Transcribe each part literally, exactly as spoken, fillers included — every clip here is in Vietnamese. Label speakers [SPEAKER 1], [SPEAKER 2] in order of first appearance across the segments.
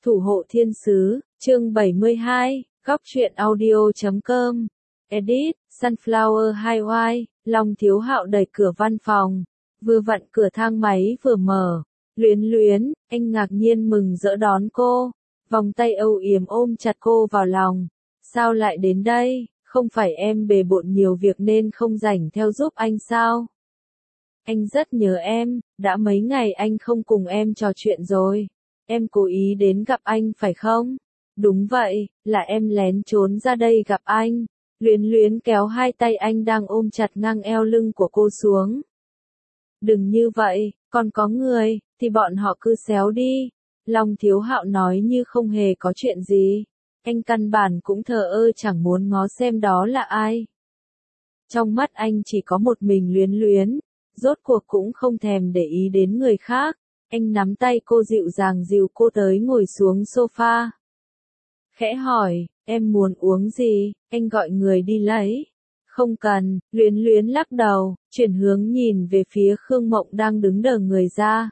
[SPEAKER 1] Thủ hộ thiên sứ, chương bảy mươi hai, góc truyện audio chấm com. Edit, Sunflower Highway, Long Thiếu Hạo đẩy cửa văn phòng. Vừa vặn cửa thang máy vừa mở. Luyến Luyến, anh ngạc nhiên mừng rỡ đón cô. Vòng tay âu yếm ôm chặt cô vào lòng. Sao lại đến đây, không phải em bề bộn nhiều việc nên không rảnh theo giúp anh sao? Anh rất nhớ em, đã mấy ngày anh không cùng em trò chuyện rồi. Em cố ý đến gặp anh phải không? Đúng vậy, là em lén trốn ra đây gặp anh. Luyến Luyến kéo hai tay anh đang ôm chặt ngang eo lưng của cô xuống. Đừng như vậy, còn có người, thì bọn họ cứ xéo đi. Long Thiếu Hạo nói như không hề có chuyện gì. Anh căn bản cũng thờ ơ chẳng muốn ngó xem đó là ai. Trong mắt anh chỉ có một mình Luyến Luyến, rốt cuộc cũng không thèm để ý đến người khác. Anh nắm tay cô dịu dàng dìu cô tới ngồi xuống sofa. Khẽ hỏi, em muốn uống gì, anh gọi người đi lấy. Không cần, Luyến Luyến lắc đầu, chuyển hướng nhìn về phía Khương Mộng đang đứng đờ người ra.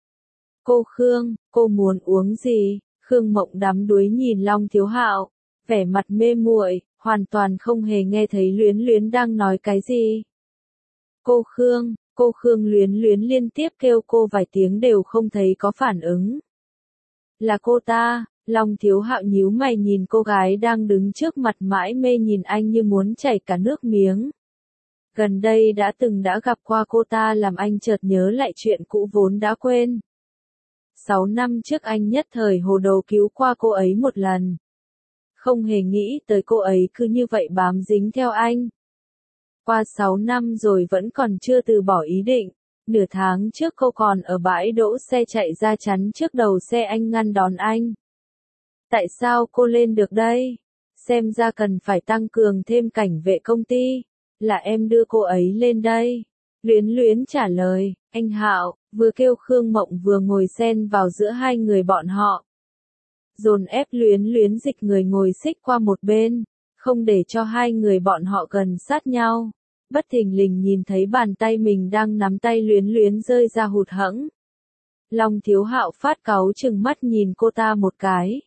[SPEAKER 1] Cô Khương, cô muốn uống gì? Khương Mộng đắm đuối nhìn Long Thiếu Hạo, vẻ mặt mê muội, hoàn toàn không hề nghe thấy Luyến Luyến đang nói cái gì. Cô Khương, cô Khương Luyến Luyến liên tiếp kêu cô vài tiếng đều không thấy có phản ứng. Là cô ta, Long Thiếu Hạo nhíu mày nhìn cô gái đang đứng trước mặt mãi mê nhìn anh như muốn chảy cả nước miếng. Gần đây đã từng đã gặp qua cô ta làm anh chợt nhớ lại chuyện cũ vốn đã quên. Sáu năm trước anh nhất thời hồ đồ cứu qua cô ấy một lần. Không hề nghĩ tới cô ấy cứ như vậy bám dính theo anh. Qua sáu năm rồi vẫn còn chưa từ bỏ ý định. Nửa tháng trước cô còn ở bãi đỗ xe chạy ra chắn trước đầu xe anh ngăn đón anh. Tại sao cô lên được đây? Xem ra cần phải tăng cường thêm cảnh vệ công ty. Là em đưa cô ấy lên đây. Luyến Luyến trả lời, anh Hạo, vừa kêu Khương Mộng vừa ngồi xen vào giữa hai người bọn họ. Dồn ép Luyến Luyến dịch người ngồi xích qua một bên, không để cho hai người bọn họ gần sát nhau. Bất thình lình nhìn thấy bàn tay mình đang nắm tay Luyến Luyến rơi ra hụt hẫng. Long Thiếu Hạo phát cáu chừng mắt nhìn cô ta một cái.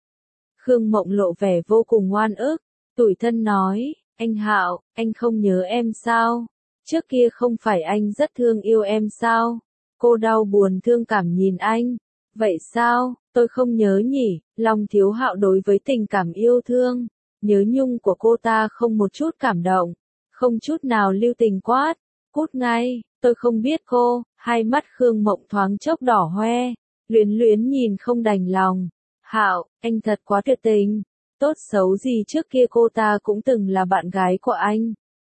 [SPEAKER 1] Khương Mộng lộ vẻ vô cùng oan ức, tủi thân nói, anh Hạo, anh không nhớ em sao? Trước kia không phải anh rất thương yêu em sao? Cô đau buồn thương cảm nhìn anh. Vậy sao, tôi không nhớ nhỉ? Long Thiếu Hạo đối với tình cảm yêu thương, nhớ nhung của cô ta không một chút cảm động, không chút nào lưu tình quát. Cút ngay, tôi không biết cô. Hai mắt Khương Mộng thoáng chốc đỏ hoe. Luyến Luyến nhìn không đành lòng. Hạo, anh thật quá tuyệt tình. Tốt xấu gì trước kia cô ta cũng từng là bạn gái của anh.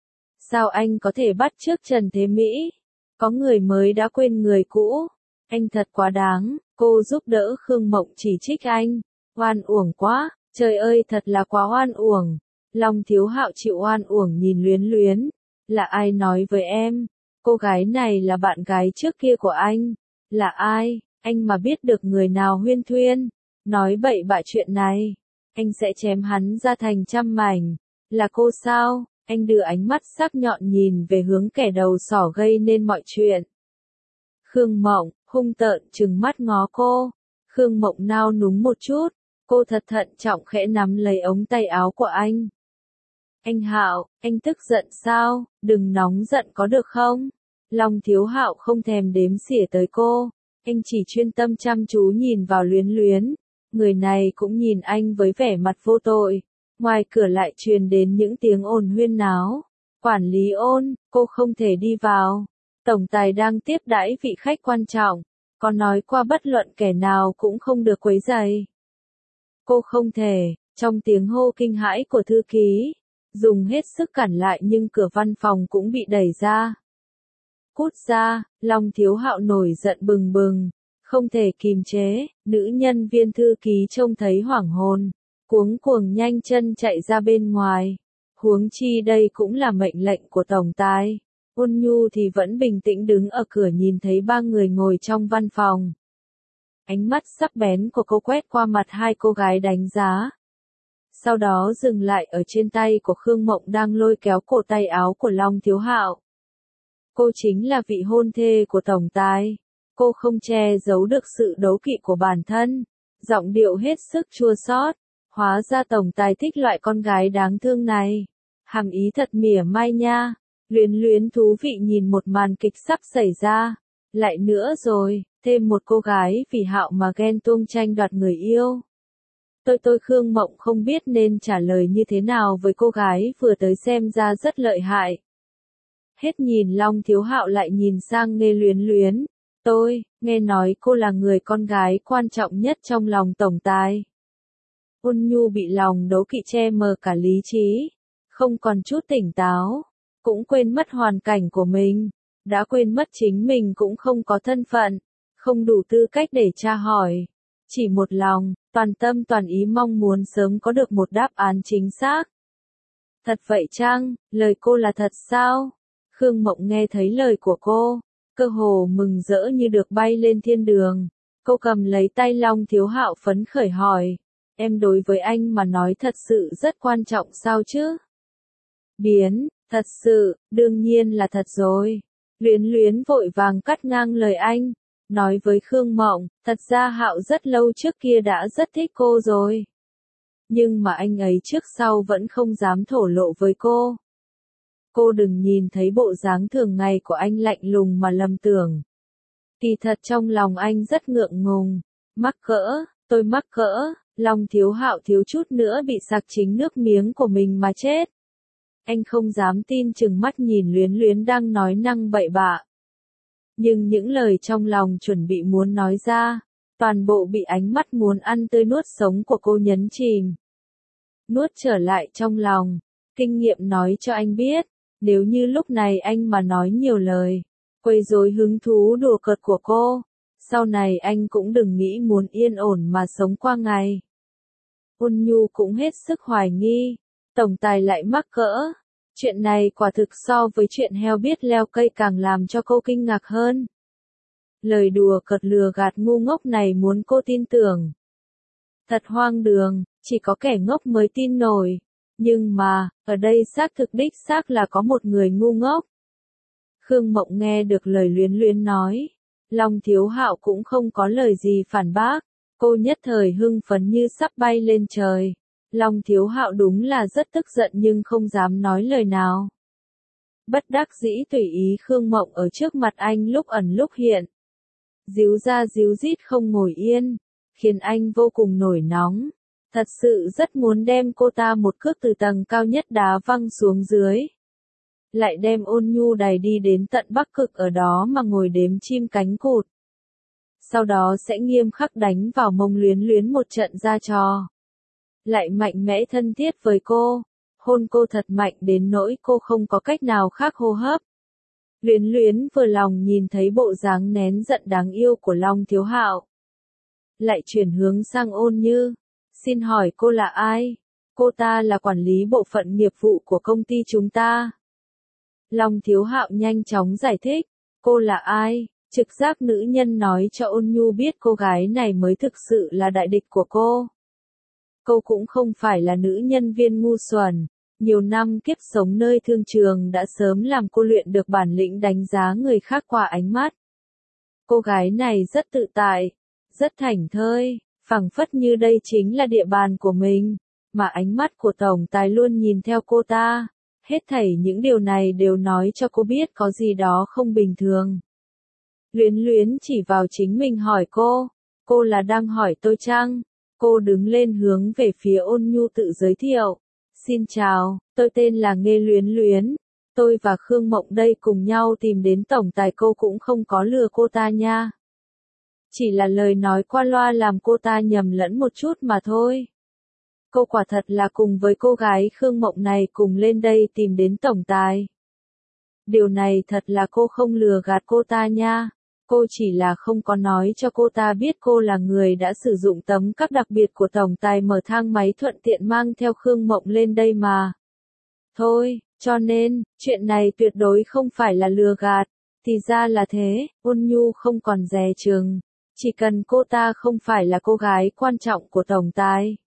[SPEAKER 1] Sao anh có thể bắt chước Trần Thế Mỹ? Có người mới đã quên người cũ. Anh thật quá đáng. Cô giúp đỡ Khương Mộng chỉ trích anh. Oan uổng quá, trời ơi thật là quá oan uổng. Long Thiếu Hạo chịu oan uổng nhìn Luyến Luyến. Là ai nói với em? Cô gái này là bạn gái trước kia của anh. Là ai? Anh mà biết được người nào huyên thuyên, nói bậy bạ chuyện này, anh sẽ chém hắn ra thành trăm mảnh. Là cô sao? Anh đưa ánh mắt sắc nhọn nhìn về hướng kẻ đầu sỏ gây nên mọi chuyện. Khương Mộng, hung tợn trừng mắt ngó cô. Khương Mộng nao núng một chút, cô thật thận trọng khẽ nắm lấy ống tay áo của anh. Anh Hạo, anh tức giận sao? Đừng nóng giận có được không? Long Thiếu Hạo không thèm đếm xỉa tới cô, anh chỉ chuyên tâm chăm chú nhìn vào Luyến Luyến. Người này cũng nhìn anh với vẻ mặt vô tội. Ngoài cửa lại truyền đến những tiếng ồn huyên náo. Quản lý Ôn, cô không thể đi vào. Tổng tài đang tiếp đãi vị khách quan trọng. Có nói qua bất luận kẻ nào cũng không được quấy rầy. Cô không thể, trong tiếng hô kinh hãi của thư ký, dùng hết sức cản lại nhưng cửa văn phòng cũng bị đẩy ra. Cút ra, Long Thiếu Hạo nổi giận bừng bừng, không thể kìm chế. Nữ nhân viên thư ký trông thấy hoảng hồn, cuống cuồng nhanh chân chạy ra bên ngoài. Huống chi đây cũng là mệnh lệnh của tổng tài. Ôn Nhu thì vẫn bình tĩnh đứng ở cửa nhìn thấy ba người ngồi trong văn phòng. Ánh mắt sắc bén của cô quét qua mặt hai cô gái đánh giá. Sau đó dừng lại ở trên tay của Khương Mộng đang lôi kéo cổ tay áo của Long Thiếu Hạo. Cô chính là vị hôn thê của tổng tài. Cô không che giấu được sự đố kỵ của bản thân. Giọng điệu hết sức chua xót. Hóa ra tổng tài thích loại con gái đáng thương này. Hàm ý thật mỉa mai nha. Luyến Luyến thú vị nhìn một màn kịch sắp xảy ra. Lại nữa rồi, thêm một cô gái vì Hạo mà ghen tuông tranh đoạt người yêu. Tôi tôi Khương Mộng không biết nên trả lời như thế nào với cô gái vừa tới xem ra rất lợi hại. Hết nhìn Long Thiếu Hạo lại nhìn sang Nghe Luyến Luyến. Tôi, nghe nói cô là người con gái quan trọng nhất trong lòng tổng tài. Ôn Nhu bị lòng đố kỵ che mờ cả lý trí. Không còn chút tỉnh táo. Cũng quên mất hoàn cảnh của mình. Đã quên mất chính mình cũng không có thân phận. Không đủ tư cách để tra hỏi. Chỉ một lòng, toàn tâm toàn ý mong muốn sớm có được một đáp án chính xác. Thật vậy chăng, lời cô là thật sao? Khương Mộng nghe thấy lời của cô, cơ hồ mừng rỡ như được bay lên thiên đường. Cô cầm lấy tay Long Thiếu Hạo phấn khởi hỏi, em đối với anh mà nói thật sự rất quan trọng sao chứ? Biến, thật sự, đương nhiên là thật rồi. Luyến Luyến vội vàng cắt ngang lời anh, nói với Khương Mộng, thật ra Hạo rất lâu trước kia đã rất thích cô rồi. Nhưng mà anh ấy trước sau vẫn không dám thổ lộ với cô. Cô đừng nhìn thấy bộ dáng thường ngày của anh lạnh lùng mà lầm tưởng. Kỳ thật trong lòng anh rất ngượng ngùng, mắc cỡ, tôi mắc cỡ, Long Thiếu Hạo thiếu chút nữa bị sặc chính nước miếng của mình mà chết. Anh không dám tin chừng mắt nhìn Luyến Luyến đang nói năng bậy bạ. Nhưng những lời trong lòng chuẩn bị muốn nói ra, toàn bộ bị ánh mắt muốn ăn tươi nuốt sống của cô nhấn chìm. Nuốt trở lại trong lòng, kinh nghiệm nói cho anh biết, nếu như lúc này anh mà nói nhiều lời, quấy rối hứng thú đùa cợt của cô, sau này anh cũng đừng nghĩ muốn yên ổn mà sống qua ngày. Ôn Nhu cũng hết sức hoài nghi, tổng tài lại mắc cỡ. Chuyện này quả thực so với chuyện heo biết leo cây càng làm cho cô kinh ngạc hơn. Lời đùa cợt lừa gạt ngu ngốc này muốn cô tin tưởng. Thật hoang đường, chỉ có kẻ ngốc mới tin nổi. Nhưng mà, ở đây xác thực đích xác là có một người ngu ngốc. Khương Mộng nghe được lời Luyến Luyến nói. Long Thiếu Hạo cũng không có lời gì phản bác. Cô nhất thời hưng phấn như sắp bay lên trời. Long Thiếu Hạo đúng là rất tức giận nhưng không dám nói lời nào. Bất đắc dĩ tùy ý Khương Mộng ở trước mặt anh lúc ẩn lúc hiện. Díu ra díu dít không ngồi yên, khiến anh vô cùng nổi nóng. Thật sự rất muốn đem cô ta một cước từ tầng cao nhất đá văng xuống dưới. Lại đem Ôn Nhu đày đi đến tận Bắc Cực ở đó mà ngồi đếm chim cánh cụt. Sau đó sẽ nghiêm khắc đánh vào mông Luyến Luyến một trận ra trò. Lại mạnh mẽ thân thiết với cô, hôn cô thật mạnh đến nỗi cô không có cách nào khác hô hấp. Luyến Luyến vừa lòng nhìn thấy bộ dáng nén giận đáng yêu của Long Thiếu Hạo. Lại chuyển hướng sang Ôn Như, xin hỏi cô là ai? Cô ta là quản lý bộ phận nghiệp vụ của công ty chúng ta. Long Thiếu Hạo nhanh chóng giải thích, cô là ai? Trực giác nữ nhân nói cho Ôn Nhu biết cô gái này mới thực sự là đại địch của cô. Cô cũng không phải là nữ nhân viên ngu xuẩn, nhiều năm kiếp sống nơi thương trường đã sớm làm cô luyện được bản lĩnh đánh giá người khác qua ánh mắt. Cô gái này rất tự tại, rất thảnh thơi, phảng phất như đây chính là địa bàn của mình, mà ánh mắt của tổng tài luôn nhìn theo cô ta. Hết thảy những điều này đều nói cho cô biết có gì đó không bình thường. Luyến Luyến chỉ vào chính mình hỏi cô, cô là đang hỏi tôi chăng? Cô đứng lên hướng về phía Ôn Nhu tự giới thiệu. Xin chào, tôi tên là Nghe Luyến Luyến. Tôi và Khương Mộng đây cùng nhau tìm đến tổng tài, cô cũng không có lừa cô ta nha. Chỉ là lời nói qua loa làm cô ta nhầm lẫn một chút mà thôi. Cô quả thật là cùng với cô gái Khương Mộng này cùng lên đây tìm đến tổng tài. Điều này thật là cô không lừa gạt cô ta nha. Cô chỉ là không có nói cho cô ta biết cô là người đã sử dụng tấm cáp đặc biệt của tổng tài mở thang máy thuận tiện mang theo Khương Mộng lên đây mà. Thôi, cho nên, chuyện này tuyệt đối không phải là lừa gạt. Thì ra là thế, Ôn Nhu không còn dè chừng. Chỉ cần cô ta không phải là cô gái quan trọng của tổng tài,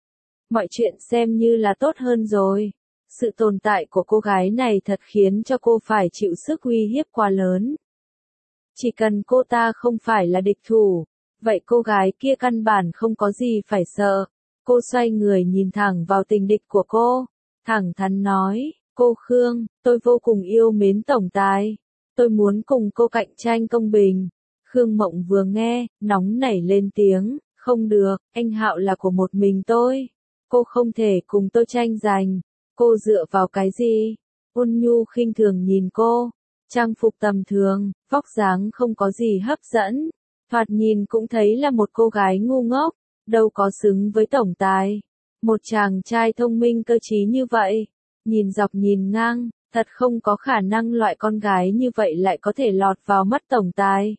[SPEAKER 1] mọi chuyện xem như là tốt hơn rồi. Sự tồn tại của cô gái này thật khiến cho cô phải chịu sức uy hiếp quá lớn. Chỉ cần cô ta không phải là địch thủ, vậy cô gái kia căn bản không có gì phải sợ. Cô xoay người nhìn thẳng vào tình địch của cô, thẳng thắn nói, cô Khương, tôi vô cùng yêu mến tổng tài. Tôi muốn cùng cô cạnh tranh công bình. Khương Mộng vừa nghe, nóng nảy lên tiếng, không được, anh Hạo là của một mình tôi. Cô không thể cùng tôi tranh giành. Cô dựa vào cái gì? Ôn Nhu khinh thường nhìn cô. Trang phục tầm thường, vóc dáng không có gì hấp dẫn. Thoạt nhìn cũng thấy là một cô gái ngu ngốc, đâu có xứng với tổng tài. Một chàng trai thông minh cơ trí như vậy, nhìn dọc nhìn ngang, thật không có khả năng loại con gái như vậy lại có thể lọt vào mắt tổng tài.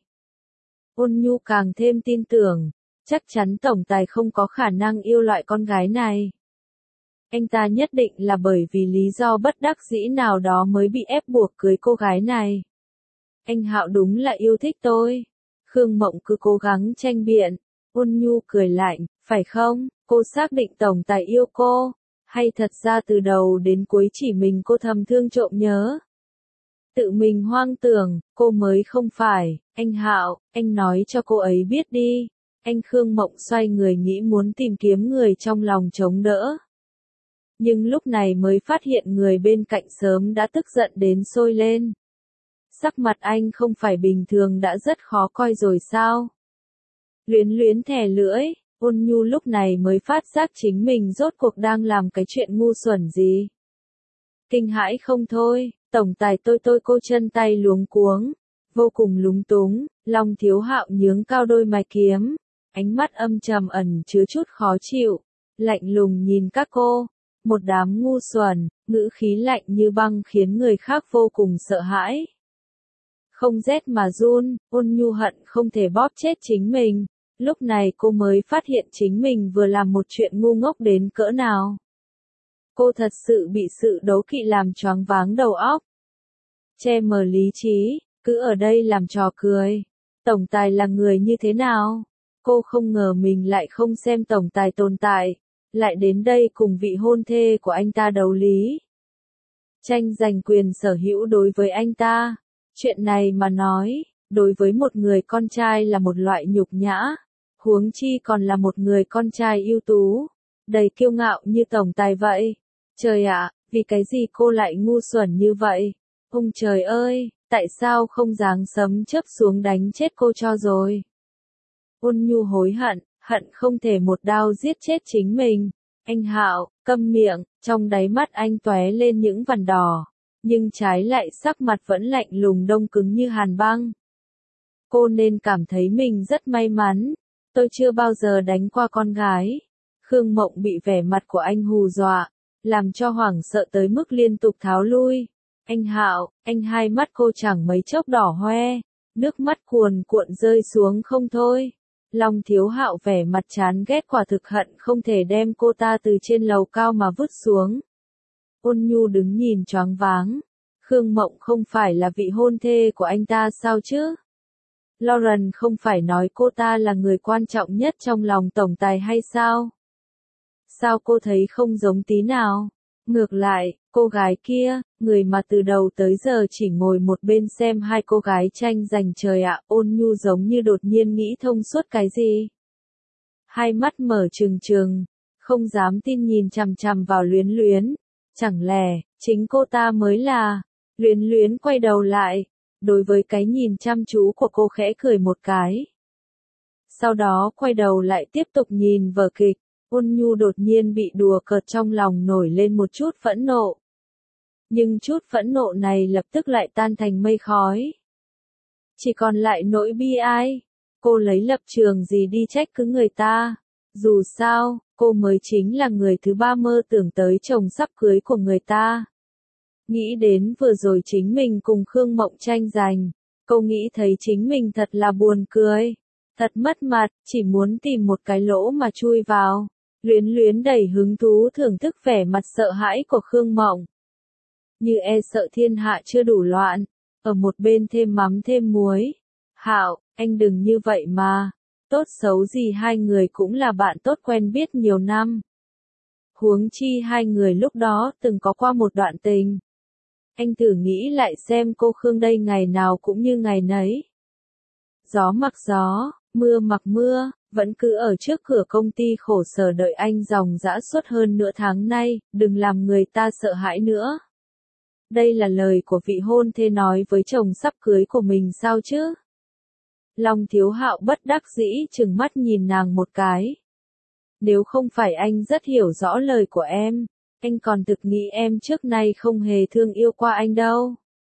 [SPEAKER 1] Ôn Nhu càng thêm tin tưởng, chắc chắn tổng tài không có khả năng yêu loại con gái này. Anh ta nhất định là bởi vì lý do bất đắc dĩ nào đó mới bị ép buộc cưới cô gái này. Anh Hạo đúng là yêu thích tôi. Khương Mộng cứ cố gắng tranh biện. Ôn Nhu cười lạnh, phải không? Cô xác định tổng tài yêu cô, hay thật ra từ đầu đến cuối chỉ mình cô thầm thương trộm nhớ? Tự mình hoang tưởng, cô mới không phải. Anh Hạo, anh nói cho cô ấy biết đi. Anh Khương Mộng xoay người nghĩ muốn tìm kiếm người trong lòng chống đỡ. Nhưng lúc này mới phát hiện người bên cạnh sớm đã tức giận đến sôi lên. Sắc mặt anh không phải bình thường đã rất khó coi rồi sao? Luyến luyến thè lưỡi, Ôn Nhu lúc này mới phát giác chính mình rốt cuộc đang làm cái chuyện ngu xuẩn gì. Kinh hãi không thôi, tổng tài tôi tôi cô chân tay luống cuống, vô cùng lúng túng, Long Thiếu Hạo nhướng cao đôi mày kiếm, ánh mắt âm trầm ẩn chứa chút khó chịu, lạnh lùng nhìn các cô, một đám ngu xuẩn, ngữ khí lạnh như băng khiến người khác vô cùng sợ hãi. Không rét mà run, Ôn Nhu hận không thể bóp chết chính mình. Lúc này cô mới phát hiện chính mình vừa làm một chuyện ngu ngốc đến cỡ nào. Cô thật sự bị sự đố kỵ làm choáng váng đầu óc. Che mờ lý trí, cứ ở đây làm trò cười. Tổng tài là người như thế nào? Cô không ngờ mình lại không xem tổng tài tồn tại, lại đến đây cùng vị hôn thê của anh ta đấu lý. Tranh giành quyền sở hữu đối với anh ta. Chuyện này mà nói, đối với một người con trai là một loại nhục nhã, huống chi còn là một người con trai ưu tú, đầy kiêu ngạo như tổng tài vậy. Trời ạ, vì cái gì cô lại ngu xuẩn như vậy? Ông trời ơi, tại sao không giáng sấm chớp xuống đánh chết cô cho rồi? Ôn Nhu hối hận, hận không thể một đao giết chết chính mình. Anh Hạo, câm miệng, trong đáy mắt anh tóe lên những vằn đỏ, nhưng trái lại sắc mặt vẫn lạnh lùng đông cứng như hàn băng. Cô nên cảm thấy mình rất may mắn. Tôi chưa bao giờ đánh qua con gái. Khương Mộng bị vẻ mặt của anh hù dọa, làm cho hoảng sợ tới mức liên tục tháo lui. Anh Hạo, anh hai mắt cô chẳng mấy chốc đỏ hoe, nước mắt cuồn cuộn rơi xuống không thôi. Long Thiếu Hạo vẻ mặt chán ghét quả thực hận không thể đem cô ta từ trên lầu cao mà vứt xuống. Ôn Nhu đứng nhìn choáng váng. Khương Mộng không phải là vị hôn thê của anh ta sao chứ? Lauren không phải nói cô ta là người quan trọng nhất trong lòng tổng tài hay sao? Sao cô thấy không giống tí nào? Ngược lại, cô gái kia, người mà từ đầu tới giờ chỉ ngồi một bên xem hai cô gái tranh giành trời ạ, Ôn Nhu giống như đột nhiên nghĩ thông suốt cái gì. Hai mắt mở trừng trừng, không dám tin nhìn chằm chằm vào Luyến Luyến. Chẳng lẽ, chính cô ta mới là... Luyến Luyến quay đầu lại, đối với cái nhìn chăm chú của cô khẽ cười một cái. Sau đó quay đầu lại tiếp tục nhìn vở kịch. Ôn Nhu đột nhiên bị đùa cợt trong lòng nổi lên một chút phẫn nộ. Nhưng chút phẫn nộ này lập tức lại tan thành mây khói. Chỉ còn lại nỗi bi ai. Cô lấy lập trường gì đi trách cứ người ta. Dù sao, cô mới chính là người thứ ba mơ tưởng tới chồng sắp cưới của người ta. Nghĩ đến vừa rồi chính mình cùng Khương Mộng tranh giành, cô nghĩ thấy chính mình thật là buồn cười. Thật mất mặt, chỉ muốn tìm một cái lỗ mà chui vào. Luyến Luyến đầy hứng thú thưởng thức vẻ mặt sợ hãi của Khương Mộng. Như e sợ thiên hạ chưa đủ loạn, ở một bên thêm mắm thêm muối. Hạo, anh đừng như vậy mà, tốt xấu gì hai người cũng là bạn tốt quen biết nhiều năm. Huống chi hai người lúc đó từng có qua một đoạn tình. Anh thử nghĩ lại xem cô Khương đây ngày nào cũng như ngày nấy. Gió mặc gió, Mưa mặc mưa, vẫn cứ ở trước cửa công ty khổ sở đợi anh dòng dã suốt hơn nửa tháng nay, đừng làm người ta sợ hãi nữa. Đây là lời của vị hôn thê nói với chồng sắp cưới của mình sao chứ? Long Thiếu Hạo bất đắc dĩ trừng mắt nhìn nàng một cái. Nếu không phải anh rất hiểu rõ lời của em, anh còn thực nghĩ em trước nay không hề thương yêu qua anh đâu.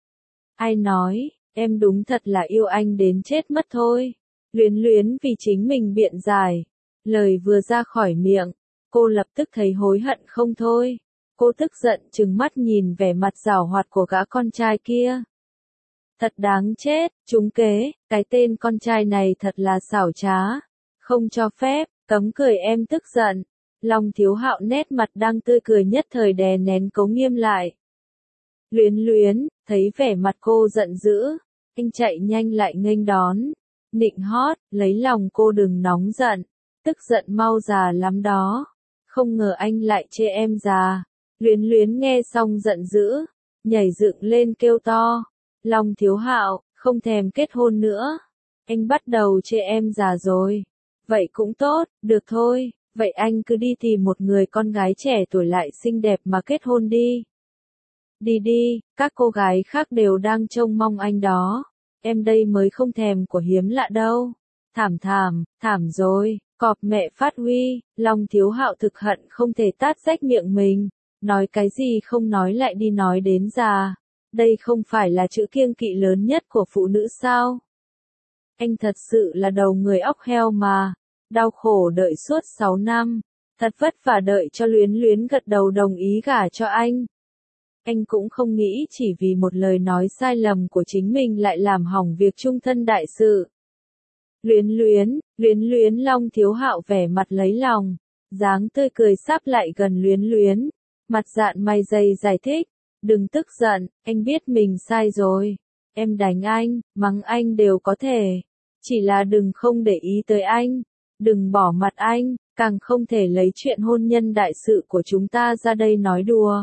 [SPEAKER 1] Ai nói, em đúng thật là yêu anh đến chết mất thôi. Luyến luyến vì chính mình biện giải. Lời vừa ra khỏi miệng, cô lập tức thấy hối hận không thôi. Cô tức giận trừng mắt nhìn vẻ mặt giảo hoạt của gã con trai kia. Thật đáng chết, trúng kế, cái tên con trai này thật là xảo trá. Không cho phép, cấm cười em tức giận. Long Thiếu Hạo nét mặt đang tươi cười nhất thời đè nén cố nghiêm lại. Luyến luyến, thấy vẻ mặt cô giận dữ, anh chạy nhanh lại nghênh đón. Nịnh hót, lấy lòng cô đừng nóng giận, tức giận mau già lắm đó. Không ngờ anh lại chê em già. Luyến luyến nghe xong giận dữ, nhảy dựng lên kêu to. Long Thiếu Hạo, không thèm kết hôn nữa. Anh bắt đầu chê em già rồi. Vậy cũng tốt, được thôi, vậy anh cứ đi tìm một người con gái trẻ tuổi lại xinh đẹp mà kết hôn đi. Đi đi, các cô gái khác đều đang trông mong anh đó. Em đây mới không thèm của hiếm lạ đâu. Thảm thảm, thảm rồi, cọp mẹ phát huy. Long Thiếu Hạo thực hận không thể tát rách miệng mình. Nói cái gì không nói lại đi nói đến già. Đây không phải là chữ kiêng kỵ lớn nhất của phụ nữ sao? Anh thật sự là đầu người óc heo mà. Đau khổ đợi suốt sáu năm. Thật vất vả đợi cho luyến luyến gật đầu đồng ý gả cho anh. Anh cũng không nghĩ chỉ vì một lời nói sai lầm của chính mình lại làm hỏng việc chung thân đại sự. Luyến luyến, luyến luyến Long Thiếu Hạo vẻ mặt lấy lòng. Dáng tươi cười sắp lại gần luyến luyến. Mặt dạn mày dày giải thích. Đừng tức giận, anh biết mình sai rồi. Em đánh anh, mắng anh đều có thể. Chỉ là đừng không để ý tới anh. Đừng bỏ mặt anh, càng không thể lấy chuyện hôn nhân đại sự của chúng ta ra đây nói đùa.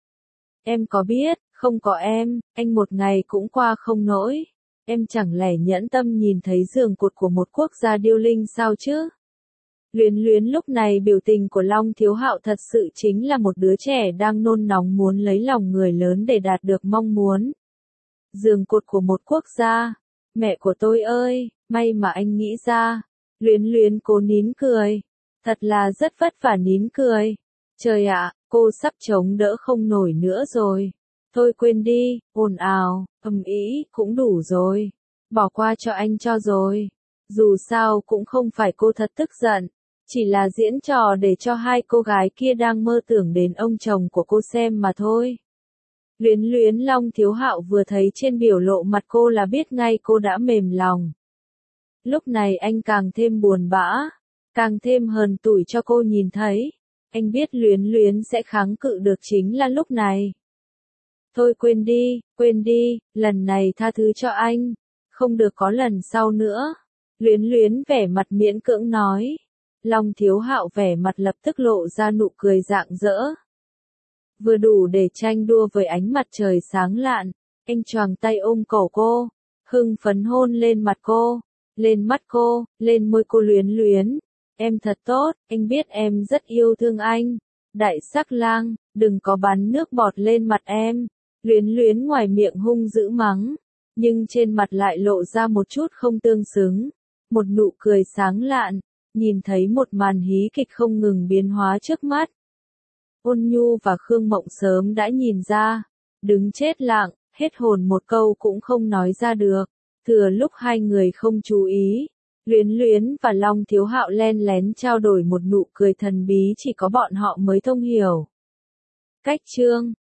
[SPEAKER 1] Em có biết, không có em, anh một ngày cũng qua không nổi. Em chẳng lẽ nhẫn tâm nhìn thấy giường cột của một quốc gia điêu linh sao chứ? Luyến luyến lúc này biểu tình của Long Thiếu Hạo thật sự chính là một đứa trẻ đang nôn nóng muốn lấy lòng người lớn để đạt được mong muốn. Giường cột của một quốc gia. Mẹ của tôi ơi, may mà anh nghĩ ra. Luyến luyến cố nín cười. Thật là rất vất vả nín cười. Trời ạ, cô sắp chống đỡ không nổi nữa rồi. Thôi quên đi, ồn ào, ầm ĩ cũng đủ rồi. Bỏ qua cho anh cho rồi. Dù sao cũng không phải cô thật tức giận. Chỉ là diễn trò để cho hai cô gái kia đang mơ tưởng đến ông chồng của cô xem mà thôi. Luyến luyến Long Thiếu Hạo vừa thấy trên biểu lộ mặt cô là biết ngay cô đã mềm lòng. Lúc này anh càng thêm buồn bã, càng thêm hờn tủi cho cô nhìn thấy. Anh biết luyến luyến sẽ kháng cự được chính là lúc này. Thôi quên đi, quên đi, lần này tha thứ cho anh. Không được có lần sau nữa. Luyến luyến vẻ mặt miễn cưỡng nói. Long Thiếu Hạo vẻ mặt lập tức lộ ra nụ cười rạng rỡ. Vừa đủ để tranh đua với ánh mặt trời sáng lạn. Anh choàng tay ôm cổ cô. Hưng phấn hôn lên mặt cô. Lên mắt cô, lên môi cô luyến luyến. Em thật tốt, anh biết em rất yêu thương anh. Đại sắc lang, đừng có bắn nước bọt lên mặt em. Luyến luyến ngoài miệng hung dữ mắng. Nhưng trên mặt lại lộ ra một chút không tương xứng. Một nụ cười sáng lạn. Nhìn thấy một màn hí kịch không ngừng biến hóa trước mắt. Ôn Nhu và Khương Mộng sớm đã nhìn ra. Đứng chết lặng, hết hồn một câu cũng không nói ra được. Thừa lúc hai người không chú ý. Luyến luyến và Long Thiếu Hạo len lén trao đổi một nụ cười thần bí chỉ có bọn họ mới thông hiểu. Cách chương